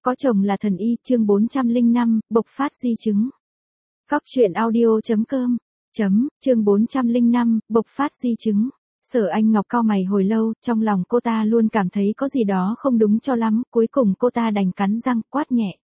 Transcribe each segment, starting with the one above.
Có chồng là thần y, chương 405, bộc phát di chứng. Góc truyện audio.com. Chương 405, bộc phát di chứng. Sở Anh Ngọc cau mày hồi lâu, trong lòng cô ta luôn cảm thấy có gì đó không đúng cho lắm, cuối cùng cô ta đành cắn răng, quát nhẹ.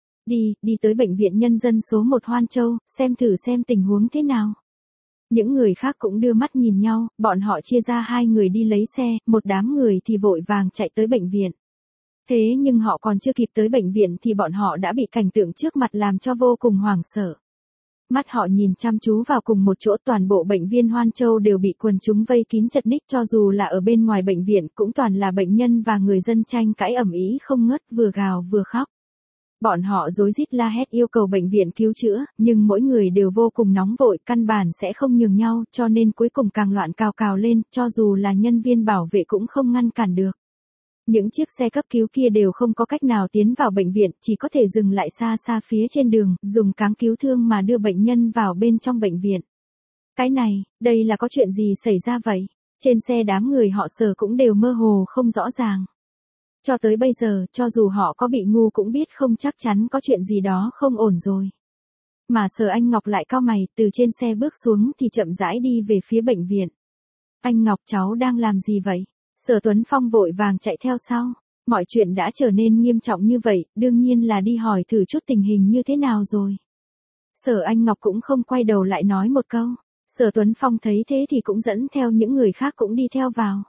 Đi tới bệnh viện nhân dân số 1 Hoan Châu, xem tình huống thế nào. Những người khác cũng đưa mắt nhìn nhau, bọn họ chia ra hai người đi lấy xe, một đám người thì vội vàng chạy tới bệnh viện. Thế nhưng họ còn chưa kịp tới bệnh viện thì bọn họ đã bị cảnh tượng trước mặt làm cho vô cùng hoảng sợ. Mắt họ nhìn chăm chú vào cùng một chỗ, toàn bộ bệnh viện Hoan Châu đều bị quần chúng vây kín chật ních, cho dù là ở bên ngoài bệnh viện cũng toàn là bệnh nhân và người dân tranh cãi ầm ĩ không ngớt, vừa gào vừa khóc. Bọn họ rối rít la hét yêu cầu bệnh viện cứu chữa, nhưng mỗi người đều vô cùng nóng vội, căn bản sẽ không nhường nhau, cho nên cuối cùng càng loạn cào lên, cho dù là nhân viên bảo vệ cũng không ngăn cản được. Những chiếc xe cấp cứu kia đều không có cách nào tiến vào bệnh viện, chỉ có thể dừng lại xa phía trên đường, dùng cáng cứu thương mà đưa bệnh nhân vào bên trong bệnh viện. Cái này, đây là có chuyện gì xảy ra vậy? Trên xe đám người họ Sở cũng đều mơ hồ không rõ ràng. Cho tới bây giờ, cho dù họ có bị ngu cũng biết không chắc chắn có chuyện gì đó không ổn rồi. Mà Sở Anh Ngọc lại cau mày, từ trên xe bước xuống thì chậm rãi đi về phía bệnh viện. Anh Ngọc, cháu đang làm gì vậy? Sở Tuấn Phong vội vàng chạy theo sau. Mọi chuyện đã trở nên nghiêm trọng như vậy, đương nhiên là đi hỏi thử chút tình hình như thế nào rồi. Sở Anh Ngọc cũng không quay đầu lại nói một câu. Sở Tuấn Phong thấy thế thì cũng dẫn theo những người khác cũng đi theo vào.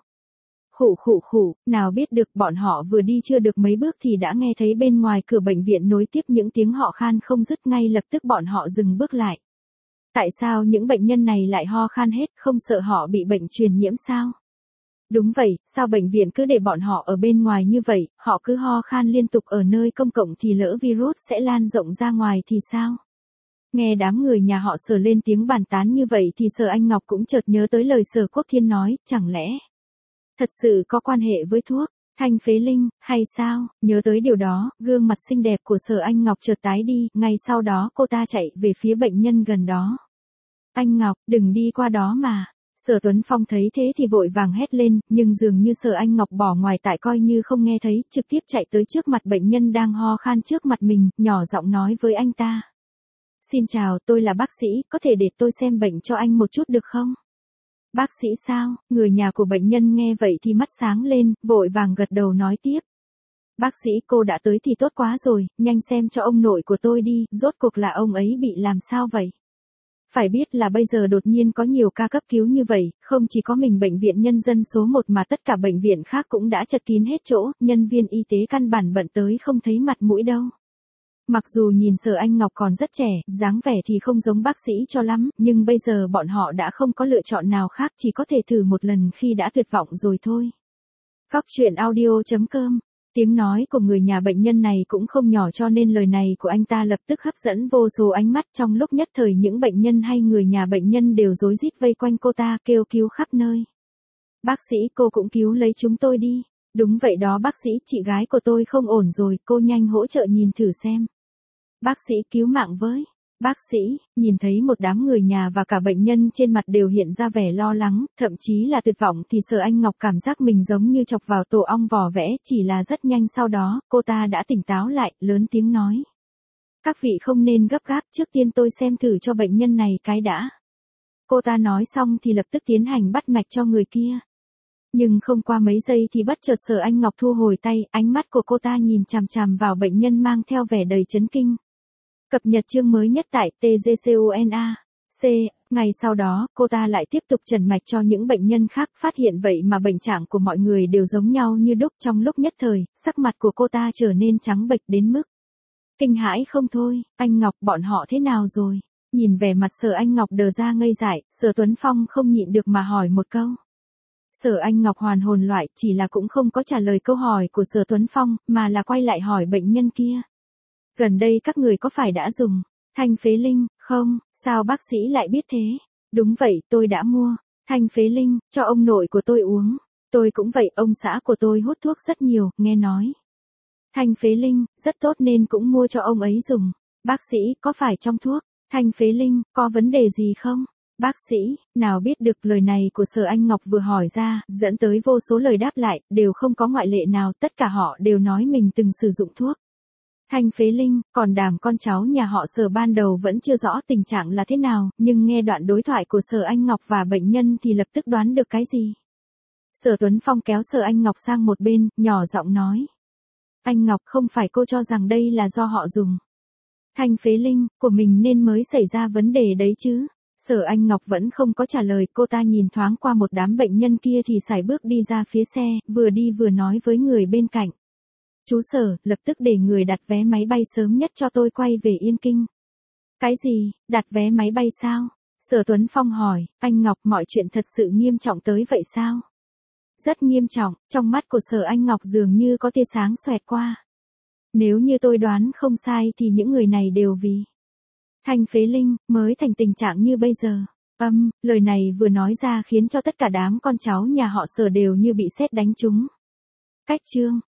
Khụ, nào biết được bọn họ vừa đi chưa được mấy bước thì đã nghe thấy bên ngoài cửa bệnh viện nối tiếp những tiếng họ khan không dứt, ngay lập tức bọn họ dừng bước lại. Tại sao những bệnh nhân này lại ho khan hết, không sợ họ bị bệnh truyền nhiễm sao? Đúng vậy, sao bệnh viện cứ để bọn họ ở bên ngoài như vậy, họ cứ ho khan liên tục ở nơi công cộng thì lỡ virus sẽ lan rộng ra ngoài thì sao? Nghe đám người nhà họ Sở lên tiếng bàn tán như vậy thì Sở Anh Ngọc cũng chợt nhớ tới lời Sở Quốc Thiên nói, chẳng lẽ thật sự có quan hệ với thuốc, thanh phế linh, hay sao? Nhớ tới điều đó, gương mặt xinh đẹp của Sở Anh Ngọc chợt tái đi, ngay sau đó cô ta chạy về phía bệnh nhân gần đó. Anh Ngọc, đừng đi qua đó mà. Sở Tuấn Phong thấy thế thì vội vàng hét lên, nhưng dường như Sở Anh Ngọc bỏ ngoài tai coi như không nghe thấy, trực tiếp chạy tới trước mặt bệnh nhân đang ho khan trước mặt mình, nhỏ giọng nói với anh ta. Xin chào, tôi là bác sĩ, có thể để tôi xem bệnh cho anh một chút được không? Bác sĩ sao? Người nhà của bệnh nhân nghe vậy thì mắt sáng lên, vội vàng gật đầu nói tiếp. Bác sĩ, cô đã tới thì tốt quá rồi, nhanh xem cho ông nội của tôi đi, rốt cuộc là ông ấy bị làm sao vậy? Phải biết là bây giờ đột nhiên có nhiều ca cấp cứu như vậy, không chỉ có mình bệnh viện nhân dân số 1 mà tất cả bệnh viện khác cũng đã chật kín hết chỗ, nhân viên y tế căn bản bận tới không thấy mặt mũi đâu. Mặc dù nhìn Sở Anh Ngọc còn rất trẻ, dáng vẻ thì không giống bác sĩ cho lắm, nhưng bây giờ bọn họ đã không có lựa chọn nào khác, chỉ có thể thử một lần khi đã tuyệt vọng rồi thôi. Góc truyện audio.com. Tiếng nói của người nhà bệnh nhân này cũng không nhỏ cho nên lời này của anh ta lập tức hấp dẫn vô số ánh mắt, trong lúc nhất thời những bệnh nhân hay người nhà bệnh nhân đều rối rít vây quanh cô ta kêu cứu khắp nơi. Bác sĩ, cô cũng cứu lấy chúng tôi đi. Đúng vậy đó bác sĩ, chị gái của tôi không ổn rồi, cô nhanh hỗ trợ nhìn thử xem. Bác sĩ, cứu mạng với. Bác sĩ, nhìn thấy một đám người nhà và cả bệnh nhân trên mặt đều hiện ra vẻ lo lắng, thậm chí là tuyệt vọng thì Sở Anh Ngọc cảm giác mình giống như chọc vào tổ ong vò vẽ, chỉ là rất nhanh sau đó, cô ta đã tỉnh táo lại, lớn tiếng nói. Các vị không nên gấp gáp, trước tiên tôi xem thử cho bệnh nhân này cái đã. Cô ta nói xong thì lập tức tiến hành bắt mạch cho người kia. Nhưng không qua mấy giây thì bất chợt Sở Anh Ngọc thu hồi tay, ánh mắt của cô ta nhìn chằm chằm vào bệnh nhân mang theo vẻ đầy chấn kinh. Cập nhật chương mới nhất tại TGCONA. Ngày sau đó, cô ta lại tiếp tục trần mạch cho những bệnh nhân khác, phát hiện vậy mà bệnh trạng của mọi người đều giống nhau như đúc, trong lúc nhất thời, sắc mặt của cô ta trở nên trắng bệch đến mức kinh hãi không thôi. Anh Ngọc, bọn họ thế nào rồi? Nhìn vẻ mặt Sở Anh Ngọc đờ ra ngây dại, Sở Tuấn Phong không nhịn được mà hỏi một câu. Sở Anh Ngọc hoàn hồn loại, chỉ là cũng không có trả lời câu hỏi của Sở Tuấn Phong, mà là quay lại hỏi bệnh nhân kia. Gần đây các người có phải đã dùng thanh phế linh, không? Sao bác sĩ lại biết thế? Đúng vậy, tôi đã mua thanh phế linh cho ông nội của tôi uống. Tôi cũng vậy, ông xã của tôi hút thuốc rất nhiều, nghe nói thanh phế linh rất tốt nên cũng mua cho ông ấy dùng. Bác sĩ, có phải trong thuốc thanh phế linh có vấn đề gì không? Bác sĩ, nào biết được lời này của Sở Anh Ngọc vừa hỏi ra, dẫn tới vô số lời đáp lại, đều không có ngoại lệ nào, tất cả họ đều nói mình từng sử dụng thuốc Thanh Phế Linh, còn Đàm con cháu nhà họ Sở ban đầu vẫn chưa rõ tình trạng là thế nào, nhưng nghe đoạn đối thoại của Sở Anh Ngọc và bệnh nhân thì lập tức đoán được cái gì. Sở Tuấn Phong kéo Sở Anh Ngọc sang một bên, nhỏ giọng nói. Anh Ngọc, không phải cô cho rằng đây là do họ dùng Thanh Phế Linh của mình nên mới xảy ra vấn đề đấy chứ. Sở Anh Ngọc vẫn không có trả lời, cô ta nhìn thoáng qua một đám bệnh nhân kia thì sải bước đi ra phía xe, vừa đi vừa nói với người bên cạnh. Chú Sở, lập tức để người đặt vé máy bay sớm nhất cho tôi quay về Yên Kinh. Cái gì, đặt vé máy bay sao? Sở Tuấn Phong hỏi, anh Ngọc, mọi chuyện thật sự nghiêm trọng tới vậy sao? Rất nghiêm trọng, trong mắt của Sở Anh Ngọc dường như có tia sáng xoẹt qua. Nếu như tôi đoán không sai thì những người này đều vì Thanh Phế Linh mới thành tình trạng như bây giờ. Lời này vừa nói ra khiến cho tất cả đám con cháu nhà họ Sở đều như bị sét đánh trúng. Cách chương